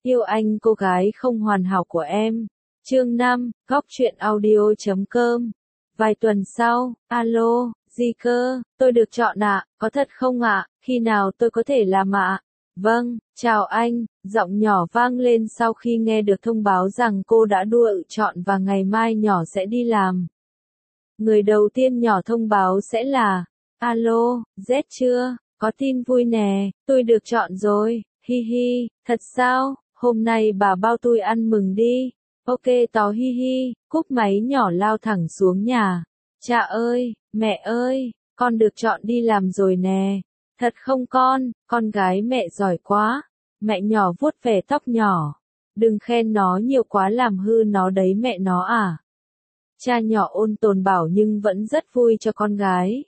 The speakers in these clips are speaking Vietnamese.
Yêu anh cô gái không hoàn hảo của em. Chương 5, Góc truyện audio.com. Vài tuần sau, alo, gì cơ, tôi được chọn ạ, có thật không ạ, khi nào tôi có thể làm ạ? Vâng, chào anh, giọng nhỏ vang lên sau khi nghe được thông báo rằng cô đã được chọn và ngày mai nhỏ sẽ đi làm. Người đầu tiên nhỏ thông báo sẽ là, alo, Z chưa, có tin vui nè, tôi được chọn rồi, hi hi, thật sao, hôm nay bà bao tôi ăn mừng đi. Ok tó hi hi, cúp máy nhỏ lao thẳng xuống nhà. Cha ơi, mẹ ơi, con được chọn đi làm rồi nè. Thật không con gái mẹ giỏi quá. Mẹ nhỏ vuốt về tóc nhỏ. Đừng khen nó nhiều quá làm hư nó đấy mẹ nó à. Cha nhỏ ôn tồn bảo nhưng vẫn rất vui cho con gái.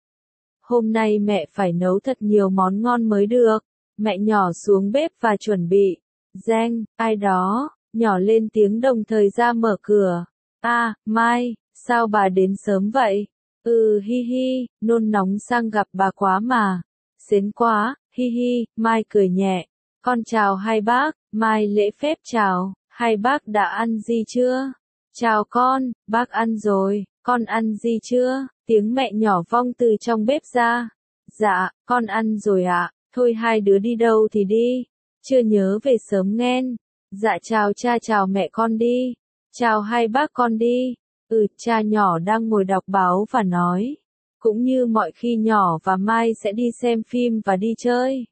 Hôm nay mẹ phải nấu thật nhiều món ngon mới được. Mẹ nhỏ xuống bếp và chuẩn bị. Giang, ai đó, nhỏ lên tiếng đồng thời ra mở cửa. Mai, sao bà đến sớm vậy? Hi hi, nôn nóng sang gặp bà quá mà. Xến quá, hi hi, Mai cười nhẹ. Con chào hai bác, Mai lễ phép chào, hai bác đã ăn gì chưa? Chào con, bác ăn rồi, con ăn gì chưa? Tiếng mẹ nhỏ vong từ trong bếp ra. Dạ, con ăn rồi ạ, thôi hai đứa đi đâu thì đi. Chưa nhớ về sớm nghen. Dạ chào cha chào mẹ con đi. Chào hai bác con đi. Cha nhỏ đang ngồi đọc báo và nói. Cũng như mọi khi nhỏ và Mai sẽ đi xem phim và đi chơi.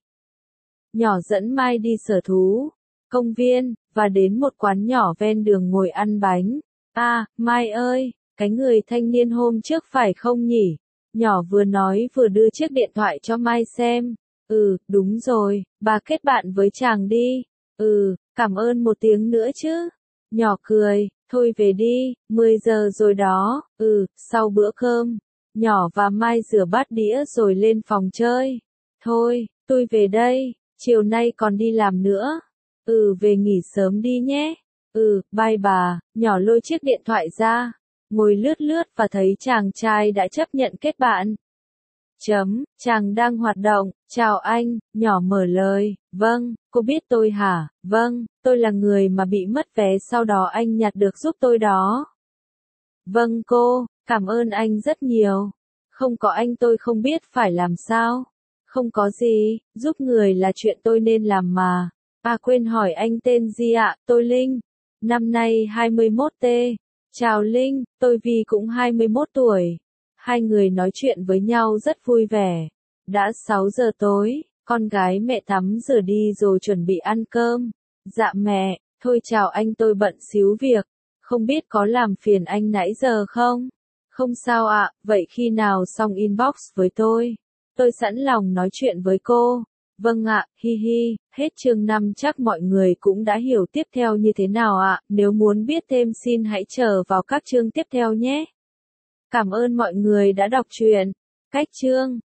Nhỏ dẫn Mai đi sở thú, công viên, và đến một quán nhỏ ven đường ngồi ăn bánh. Mai ơi, cái người thanh niên hôm trước phải không nhỉ? Nhỏ vừa nói vừa đưa chiếc điện thoại cho Mai xem. Đúng rồi, bà kết bạn với chàng đi. Cảm ơn một tiếng nữa chứ. Nhỏ cười, thôi về đi, 10 giờ rồi đó. Sau bữa cơm, nhỏ và Mai rửa bát đĩa rồi lên phòng chơi. Thôi, tôi về đây, chiều nay còn đi làm nữa. Về nghỉ sớm đi nhé. Bye bà, nhỏ lôi chiếc điện thoại ra, ngồi lướt lướt và thấy chàng trai đã chấp nhận kết bạn. Chàng đang hoạt động, chào anh, nhỏ mở lời, vâng, cô biết tôi hả, vâng, tôi là người mà bị mất vé sau đó anh nhặt được giúp tôi đó. Vâng cô, cảm ơn anh rất nhiều, không có anh tôi không biết phải làm sao. Không có gì, giúp người là chuyện tôi nên làm mà. Quên hỏi anh tên gì ạ, tôi Linh, năm nay 21T. Chào Linh, tôi Vi cũng 21 tuổi. Hai người nói chuyện với nhau rất vui vẻ. Đã 6 giờ tối, con gái mẹ tắm rửa đi rồi chuẩn bị ăn cơm. Dạ mẹ, thôi chào anh tôi bận xíu việc. Không biết có làm phiền anh nãy giờ không? Không sao ạ, vậy khi nào xong inbox với tôi. Tôi sẵn lòng nói chuyện với cô. Vâng ạ, hi hi, hết chương 5 chắc mọi người cũng đã hiểu tiếp theo như thế nào ạ. Nếu muốn biết thêm xin hãy chờ vào các chương tiếp theo nhé. Cảm ơn mọi người đã đọc truyện. Cách chương